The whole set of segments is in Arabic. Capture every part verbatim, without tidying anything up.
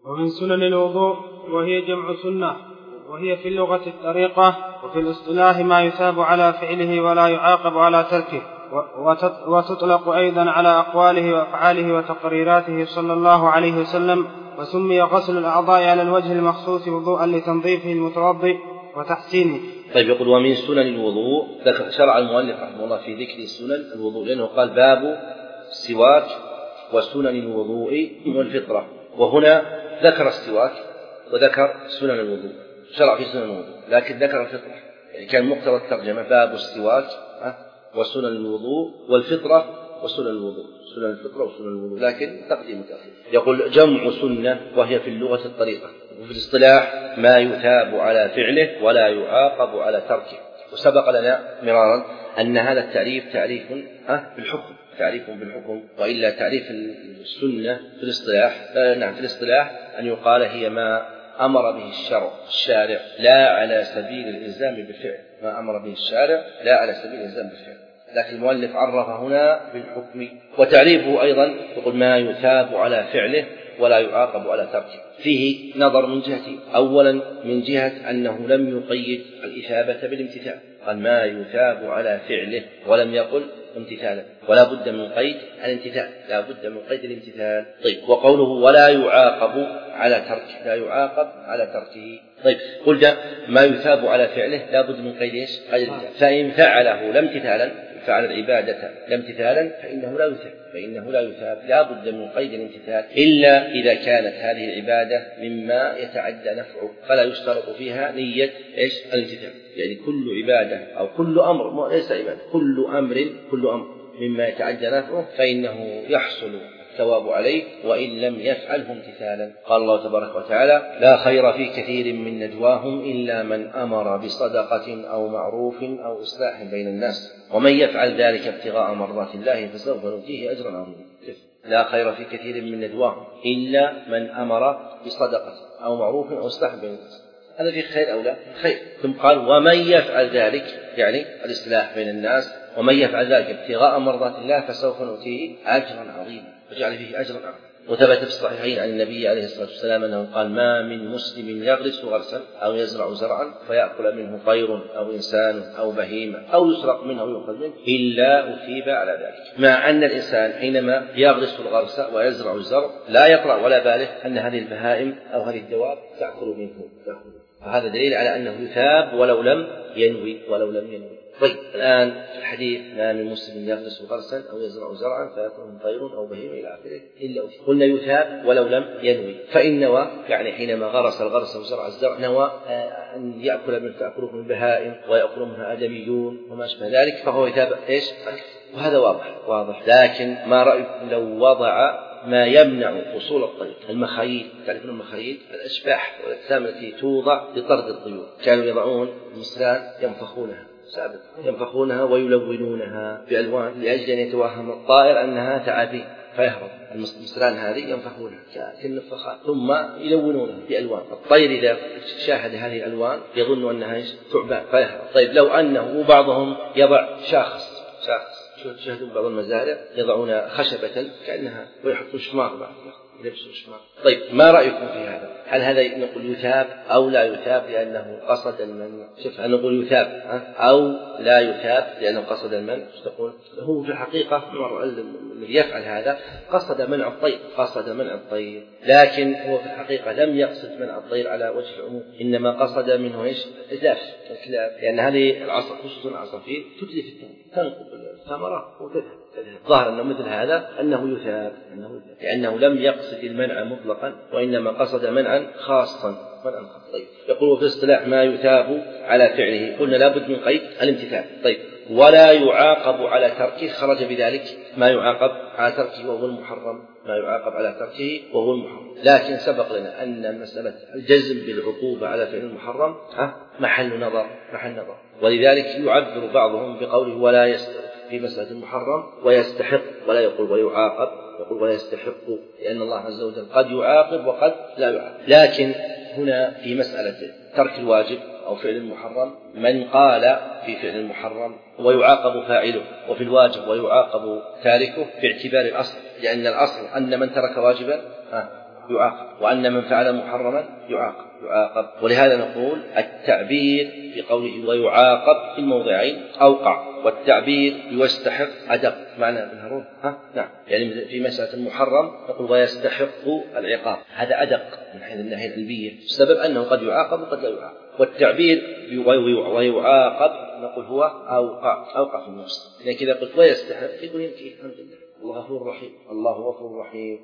ومن سنن الوضوء وهي جمع سنة، وهي في اللغة الطريقة، وفي الاصطلاح ما يثاب على فعله ولا يعاقب على تركه، وتطلق أيضا على أقواله وأفعاله وتقريراته صلى الله عليه وسلم. وسمي غسل الأعضاء على الوجه المخصوص وضوءا لتنظيفه المتوضئ وتحسينه. طيب يقول ومن سنن الوضوء، شرع المؤلف رحمه الله في ذكر سنن الوضوء، لأنه قال باب السواك وسنن الوضوء والفطرة، وهنا ذكر السواك وذكر سنن الوضوء، شرع في سنن الوضوء، لكن ذكر الفطرة، يعني كان مقتضى الترجمة باب السواك وسنن الوضوء والفطرة وسنن الوضوء، سنن الفطرة وسنن الوضوء، لكن تقديم وتأخير. يقول جمع سنة وهي في اللغة الطريقة، وفي الاصطلاح ما يثاب على فعله ولا يعاقب على تركه. وسبق لنا مرارا أن هذا التعريف تعريف بالحكم، تعريف بالحكم، وإلا تعريف السنة في الاصطلاح نعم في الاصطلاح أن يقال هي ما أمر به الشرع الشارع لا على سبيل الإلزام بالفعل، ما أمر به الشارع لا على سبيل الإلزام بالفعل، لكن المؤلف عرف هنا بالحكم. وتعريفه أيضا يقول ما يثاب على فعله ولا يعاقب على تركه. فيه نظر من جهتين، أولا من جهة أنه لم يقيد الإثابة بالامتثال، قال ما يثاب على فعله ولم يقل امتثالا، ولا بد من قيد الامتثال، لا بد من قيد الامتثال. طيب وقوله ولا يعاقب على تركه، لا يعاقب على تركه. طيب قلت ما يثاب على فعله لا بد من قيد ايش؟ قيد الامتثال. فإن فعله لا امتثالا، فعل العبادة لا امتثالا، فإنه لا يثاب، فإنه لا يثاب، لا بد من قيد الامتثال، إلا إذا كانت هذه العبادة مما يتعدى نفعه، فلا يشترط فيها نية ايش؟ الامتثال. يعني كل عبادة أو كل أمر، ليس عبادة، كل أمر كل أمر مما يتعدى نفعه فإنه يحصل الثواب عليه وإن لم يفعله امتثالا. قال الله تبارك وتعالى لا خير في كثير من نجواهم إلا من أمر بصدقة أو معروف أو إصلاح بين الناس ومن يفعل ذلك ابتغاء مرضات الله فسوف نؤتيه أجرا عظيما. لا خير في كثير من نجواهم إلا من أمر بصدقة أو معروف أو إصلاح بين الناس، هذا في خير أو لا؟ خير. ثم قال ومن يفعل ذلك، يعني الإصلاح بين الناس، ومن يفعل ذلك ابتغاء مرضات الله فسوف نؤتيه أجرا عظيما، وجعل فيه أجرا عظيما. وثبت في الصحيحين عن النبي عليه الصلاة والسلام أنه قال ما من مسلم يغرس غرسا أو يزرع زرعا فيأكل منه طير أو إنسان أو بهيمة أو يسرق منه أو يؤخذ منه إلا أثيب على ذلك. مع أن الإنسان حينما يغرس الغرس ويزرع الزرع لا يقرأ ولا باله أن هذه البهائم أو هذه الدواب تأكل منه، فهذا دليل على أنه يثاب ولو لم ينوي ولو لم ينوي. طيب الآن في الحديث ما من مسلم يغرس غرسا أو يزرع زرعا فيأكله طير أو بهيمة إلى آخره إلا أثيب. قلنا يثاب ولو لم ينوي، فإن نوى يعني حينما غرس الغرس وزرع الزرع نوى أن يأكل من تأكله من بهائم ويأكل منها آدميون وما شابه ذلك فهو يثاب إيش؟ وهذا واضح واضح. لكن ما رأيكم لو وضع ما يمنع وصول الطير، المخايل، تعرفون المخايل الأشباح والأجسام التي توضع لطرد الطيور، كانوا يضعون المسلان ينفخونها سابقا ينفخونها ويلونونها بألوان لأجل أن يتوهم الطائر أنها ثعابين فيهرب. المسلان هذه ينفخونها كالنفخات ثم يلونونها بألوان، الطير إذا شاهد هذه الألوان يظن أنها ثعبان فيهرب. طيب لو أنه بعضهم يضع شاخص شاخص تشاهدون بعض المزارع يضعون خشبة كأنها ويحطون شماغ بعض يلبسون شماغ. طيب ما رأيكم في هذا؟ هل هذا نقول يثاب أو لا يثاب لأنه قصد المنع؟ شوف هل نقول يثاب أو لا يثاب لأنه قصد المنع؟ تقول هو في الحقيقة الذي يفعل هذا قصد منع الطير، قصد منع الطير، لكن هو في الحقيقة لم يقصد منع الطير على وجه العموم، إنما قصد منه إيش؟ إتلاف الكلاب، لأن هذه العصا خصوصا العصافير تتلف تنقل الثمرة وتذهب. ظاهر أنه مثل هذا أنه يثاب، أنه يثاب لأنه لم يقصد المنع مطلقا وإنما قصد منعا خاصا منعا خاصا. طيب يقول في الاصطلاح ما يثاب على فعله، قلنا لابد من قيد الامتثال. طيب ولا يعاقب على تركه، خرج بذلك ما يعاقب على تركه وهو المحرم، ما يعاقب على تركه وهو المحرم. لكن سبق لنا أن مسألة الجزم بالعقوبة على فعل المحرم محل نظر محل نظر ولذلك يعبر بعضهم بقوله ولا يستحق في مسألة المحرم ويستحق، ولا يقول ويعاقب، يقول ولا يستحق، لأن الله عز وجل قد يعاقب وقد لا يعاقب. لكن هنا في مسألة ترك الواجب أو فعل المحرم من قال في فعل المحرم ويعاقب فاعله وفي الواجب ويعاقب تاركه باعتبار الأصل، لأن الأصل أن من ترك واجبا يعاقب، وأن من فعل محرما يعاقب يعاقب ولهذا نقول التعبير بقوله ويعاقب في الموضعين أوقع، والتعبير يستحق أدق. معنى ابن هارون ها نعم، يعني في مسألة المحرم نقول ويستحق العقاب، هذا أدق من حيث الناحية العلمية، السبب أنه قد يعاقب وقد لا يعاقب. والتعبير ويعاقب نقول هو أوقع أوقع في النفس، لكن إذا قلت ويستحق يقول يمكن الحمد لله الله غفور رحيم الله غفور رحيم.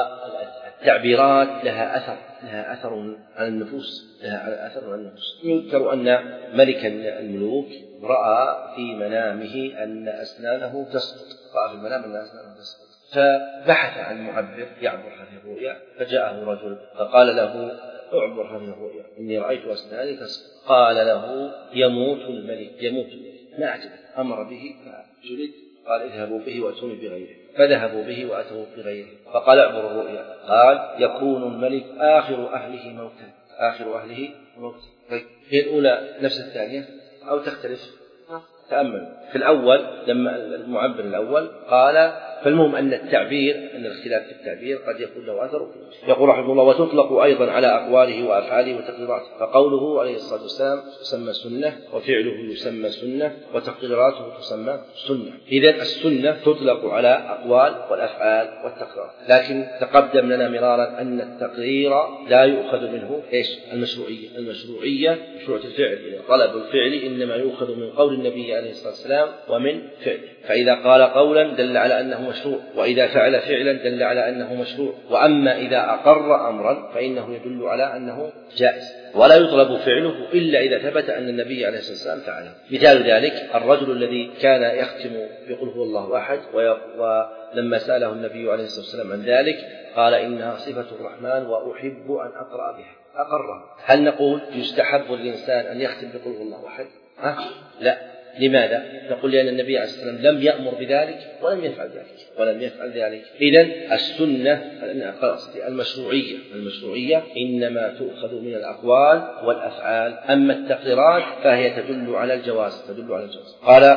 والتعبيرات لها أثر لها أثر على النفوس لها أثر على النفوس. يذكر أن ملك الملوك رأى في منامه أن أسنانه تسقط، رأى في المنام أن أسنانه تسقط، فبحث عن معبر يعبر هذه الرؤيا، فجاءه رجل فقال له اعبر هذه الرؤيا إني رأيت أسناني تسقط. قال له يموت الملك يموت الملك ما أعجبه، أمر به فجلد، قال اذهبوا به وأتوني بغيره، فذهبوا به وأتوا بغيره، فقال اعبر الرؤيا، قال يكون الملك آخر أهله موتا آخر أهله موتا. طيب هي الأولى نفس الثانية أو تختلف؟ تأمل في الأول لما المعبر الأول قال، فالمهم أن التعبير أن الاختلاف في التعبير قد يكون له أثر. يقول رحمه الله وتطلق أيضا على أقواله وأفعاله وتقريراته، فقوله عليه الصلاة والسلام يسمى سنة، وفعله يسمى سنة، وتقريراته تسمى سنة. إذن السنة تطلق على أقوال والأفعال والتقريرات، لكن تقدم لنا مرارا أن التقرير لا يؤخذ منه إيش؟ المشروعية المشروعية مشروعية الفعل، يعني طلب الفعل إنما يؤخذ من قول النبي عليه الصلاة والسلام ومن فعله، فإذا قال قولا دل على أنه مشروع، وإذا فعل فعلا دل على أنه مشروع، وأما إذا أقر أمرا فإنه يدل على أنه جائز، ولا يطلب فعله إلا إذا ثبت أن النبي عليه الصلاة والسلام فعله. مثال ذلك الرجل الذي كان يختم بقل هو الله أحد، ولما سأله النبي عليه الصلاة والسلام عن ذلك قال إنها صفة الرحمن وأحب أن أقرأ بها، أقرها. هل نقول يستحب للإنسان أن يختم بقل هو الله أحد؟ أه؟ لا. لماذا؟ نقول لأن النبي عليه الصلاة والسلام لم يأمر بذلك ولم يفعل ذلك ولم يفعل ذلك. إذن السنة المشروعية المشروعية إنما تؤخذ من الأقوال والأفعال، أما التقريرات فهي تدل على الجواز تدل على الجواز. قال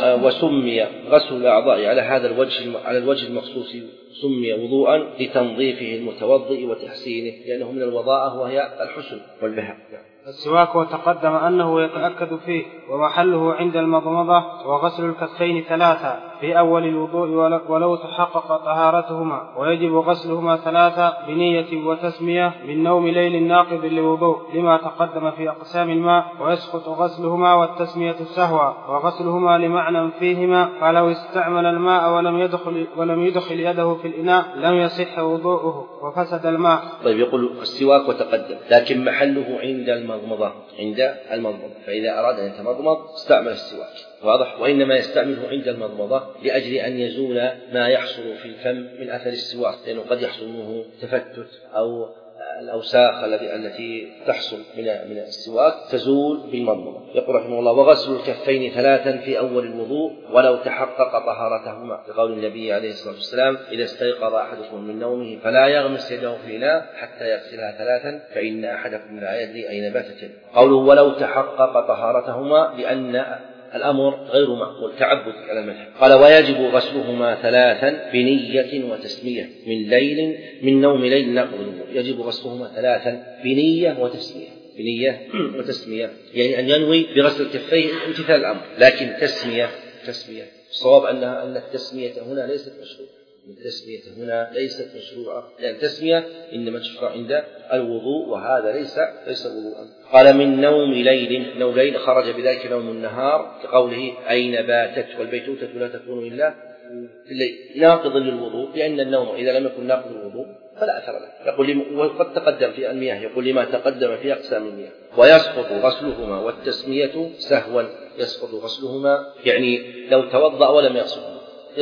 وسمي غسل الأعضاء على هذا الوجه على الوجه المخصوص سمي وضوءا لتنظيفه المتوضئ وتحسينه، لأنه من الوضاءة وهي الحسن والبهاء. السواك وتقدم أنه يتأكد فيه، ومحله عند المضمضة وغسل الكفين ثلاثة في أول الوضوء ولو تحقق طهارتهما، ويجب غسلهما ثلاثة بنية وتسمية من نوم ليل ناقض للوضوء لما تقدم في أقسام الماء، ويسقط غسلهما والتسمية سهوا، وغسلهما لمعنى فيهما، فلو استعمل الماء ولم يدخل, ولم يدخل يده في الإناء لم يصح وضوءه وفسد الماء. طيب يقول السواك وتقدم، لكن محله عند المضمضة عند المضمضة، فإذا أراد أن يتمضمض استعمل السواك، واضح؟ وإنما يستعمله عند المضمضة لأجل أن يزول ما يحصل في الفم من أثر السواك، لأنه قد يحصل منه تفتت أو الأوساخ التي تحصل من من السواك تزول بالمضمضة. يقول رحمه الله وغسل الكفين ثلاثا في أول الوضوء ولو تحقق طهارتهما، لقول النبي عليه الصلاة والسلام إذا استيقظ أحدكم من نومه فلا يغمس يده في الإناء حتى يغسلها ثلاثا فإن أحدكم لا يدري أين باتت يده. قوله ولو تحقق طهارتهما لأن الأمر غير معقول تعبد على المذهب. قال ويجب غسلهما ثلاثا بنية وتسمية من ليل من نوم ليل ناقض الوضوء، يجب غسلهما ثلاثا بنية وتسمية بنية وتسمية يعني أن ينوي بغسل الكفين امتثال الأمر، لكن تسمية تسمية الصواب أنها أن التسمية هنا ليست مشروعة، التسمية هنا ليست مشروعة، لأن التسمية إنما تشرع عند الوضوء وهذا ليس ليس وضوءا. قال من نوم ليل، نوم ليل خرج بذلك نوم النهار كقوله أين باتت، والبيتوتة لا تكون إلا في الليل ناقض للوضوء، لأن النوم إذا لم يكن ناقض للوضوء فلا أثر له. يقول وقد تقدم في المياه، يقول لما تقدم في أقسام المياه. ويسقط غسلهما والتسمية سهوا، يسقط غسلهما يعني لو توضأ ولم يغسلهما،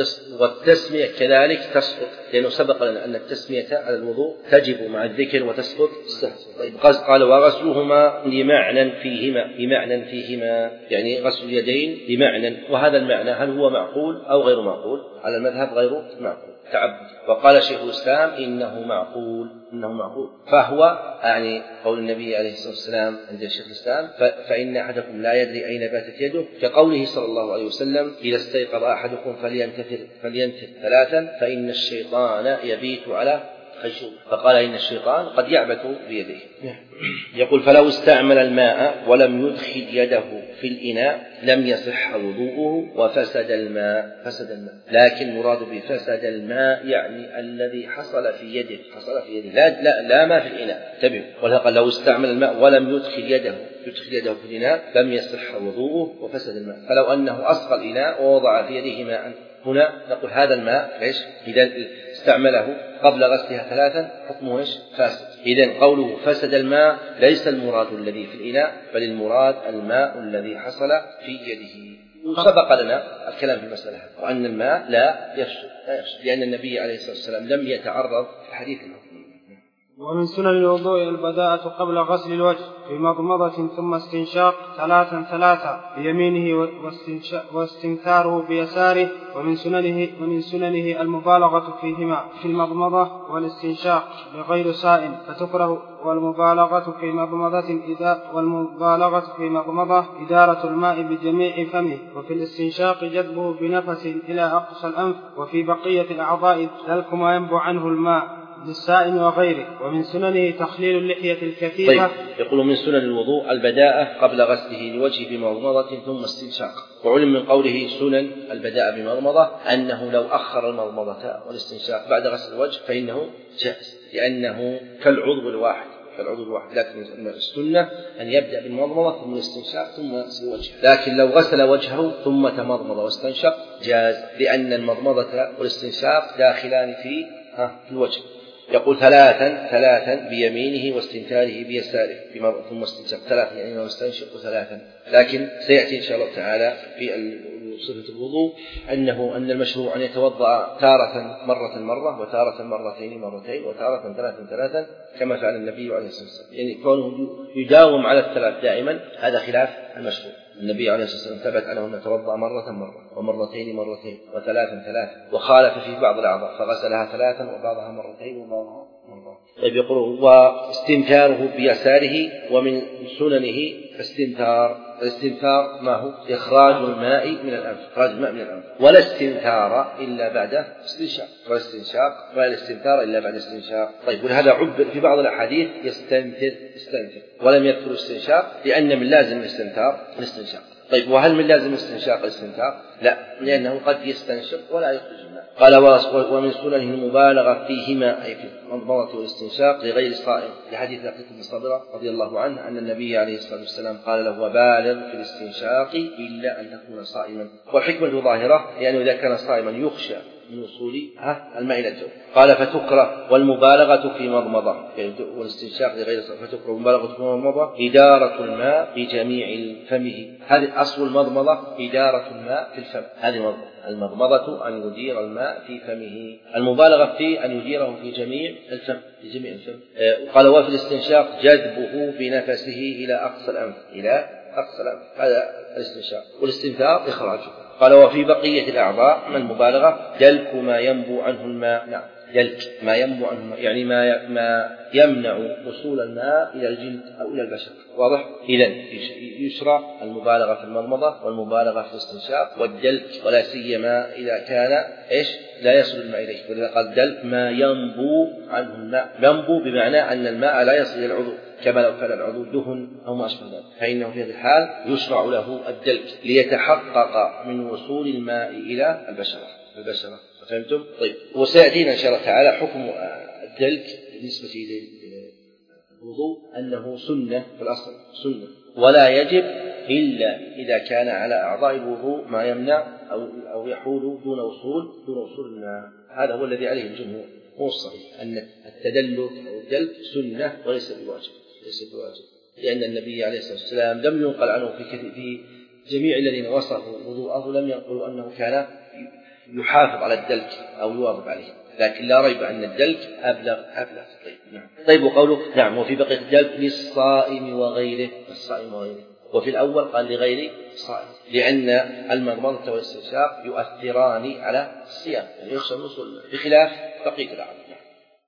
والتسمية كذلك تسقط، لأنه سبق لنا أن التسمية على الوضوء تجب مع الذكر وتسقط السهو. طيب قال وغسلهما لمعنى فيهما، بمعنى فيهما يعني غسل اليدين بمعنى، وهذا المعنى هل هو معقول أو غير معقول؟ على المذهب غير معقول تعبد. وقال شيخ الإسلام إنه معقول إنه معقول فهو يعني قول النبي عليه الصلاة والسلام عند شيخ الإسلام فإن أحدكم لا يدري أين باتت يده، كقوله صلى الله عليه وسلم إذا استيقظ أحدكم فلينتثر فلينتثر ثلاثا فإن الشيطان يبيت على خيشوم، فقال إن الشيطان قد يعبث بيده. يقول فلو استعمل الماء ولم يدخل يده في الإناء لم يصح وضوءه وفسد الماء. فسد الماء، لكن مراد بفسد الماء يعني الذي حصل في يده، حصل في يده لا, لا, لا ما في الإناء. انتبهوا، قال لو استعمل الماء ولم يدخل يده يدخل يده في الإناء لم يصح وضوءه وفسد الماء. فلو أنه أسقى الإناء ووضع في يده ماء، هنا نقول هذا الماء إيش؟ إذا استعمله قبل غسلها ثلاثا حكمه إيش؟ فاسد. إذن قوله فسد الماء ليس المراد الذي في الإناء، بل المراد الماء الذي حصل في يده. سبق لنا الكلام في المسألة وأن الماء لا يفسد، لا يفسد لأن النبي عليه الصلاة والسلام لم يتعرض في حديث الحكم. ومن سنن الوضوء البداءة قبل غسل الوجه في مضمضة ثم استنشاق ثلاثا ثلاثا بيمينه واستنثاره بيساره. ومن سننه ومن سننه المبالغة فيهما في المضمضة والاستنشاق بغير سائل فتكره، والمبالغة في مضمضة إذا والمبالغة في مضمضة إدارة الماء بجميع فمه، وفي الاستنشاق جذبه بنفس إلى أقصى الأنف، وفي بقية الأعضاء ذلك ما ينبع عنه الماء للسائل وغيره. ومن سننه تخليل اللحية الكثيفة. طيب، يقول من سنن الوضوء البداءة قبل غسله لوجهه بمضمضة ثم استنشاق. وعلم من قوله سنن البداءة بمضمضة أنه لو أخر المضمضة والاستنشاق بعد غسل الوجه فإنه جائز، لأنه كالعضو الواحد كالعضو الواحد لكن السنة أن يبدأ بالمضمضة ثم الاستنشاق ثم غسل الوجه. لكن لو غسل وجهه ثم تمضمض واستنشق جاز، لأن المضمضة والاستنشاق داخلان في في الوجه. يقول ثلاثا ثلاثا بيمينه واستنثاره بيساره ثم استنشق ثلاثا، يعني انه يستنشق ثلاثا. لكن سيأتي إن شاء الله تعالى في صفة الوضوء أنه أن المشروع أن يتوضأ تارة مرة مرة وتارة مرتين مرتين وتارة ثلاثا ثلاثا كما فعل النبي عليه الصلاة والسلام، يعني كونه يداوم على الثلاث دائما هذا خلاف المشروع. النبي عليه الصلاة والسلام ثبت أنه يتوضأ مرة مرة ومرتين مرتين وثلاثا ثلاثا، وخالف في بعض الأعضاء فغسلها ثلاثا وبعضها مرتين وبعضها مرة. طيب، يقول واستنثاره بيساره. ومن سننه استنثار. الاستنثار ما هو؟ إخراج الماء من الأنف، إخراج الماء من الأنف. ولا استنثار إلا بعد استنشاق، ولا استنشاق ولا استنثار إلا بعد استنشاق. طيب، وهذا عبر في بعض الأحاديث يستنثر يستنثر ولم يذكر الاستنشاق لأن من لازم الاستنثار الاستنشاق. طيب، وهل من لازم الاستنشاق الاستنثار؟ لا، لأنه قد يستنشق ولا يخرج الماء. قال ومن سننه المبالغة فيهما أي في المضمضة والاستنشاق لغير الصائم، لحديث لقيط بن صبرة رضي الله عنه أن النبي عليه الصلاة والسلام قال له وبالغ في الاستنشاق إلا أن تكون صائما. والحكمة ظاهرة لأنه إذا كان صائما يخشى من وصول الماء إلى الجوف. قال فتكره والمبالغة في مضمضة والاستنشاق لغير فتكره المبالغة في مضمضة إدارة الماء بجميع فمه. هذه أصل المضمضة إدارة الماء في الفم، هذه مضمضة. المضمضة أن يدير الماء في فمه، المبالغة في أن يديره في جميع الفم في جميع الفم. قال وفي الاستنشاق جذبه بنفسه إلى أقصى الأنف إلى أقصى الأنف، هذا الاستنشاق. والاستنثار إخراجه. قال وفي بقية الأعضاء من المبالغة دلك ما ينبو عنه الماء. نعم، دلك ما ينبو عنه الماء يعني ما ما يمنع وصول الماء إلى الجلد أو إلى البشرة. واضح؟ إذن يشرع المبالغة في المضمضة والمبالغة في الاستنشاق والدلك، ولا سيما إذا كان إيش لا يصل الماء إليه. ولذا قال دلك ما ينبو عنه الماء. ينبو بمعنى أن الماء لا يصل إلى العضو، كما لو كان العضو دهن أو ما أشبه ذلك، فإنه في هذه الحال يشرع له الدلك ليتحقق من وصول الماء إلى البشرة البشرة فهمتم؟ طيب، وسيأتينا إن شاء الله تعالى حكم الدلك بالنسبة إلى الوضوء أنه سنة في الأصل، سنة ولا يجب إلا إذا كان على أعضاء الوضوء ما يمنع أو أو يحول دون وصول دون وصول الماء. هذا هو الذي عليه الجمهور، هو الصحيح أن التدلك أو الدلك سنة وليس بواجب، ليس بواجب، لأن النبي عليه الصلاة والسلام لم ينقل عنه في في جميع الذين وصفوا وضوءه لم ينقلوا أنه كان يحافظ على الدلك أو يواظب عليه، لكن لا ريب أن الدلك أبلغ أبلغ. طيب، نعم. طيب، وقوله نعم وفي بقية الدلك للصائم وغيره، الصائم وغيره. وفي الأول قال لغير الصائم لأن المضمضة والاستنشاق يؤثران على الصيام، يعني يخشى الوصول، بخلاف بقية الأعضاء.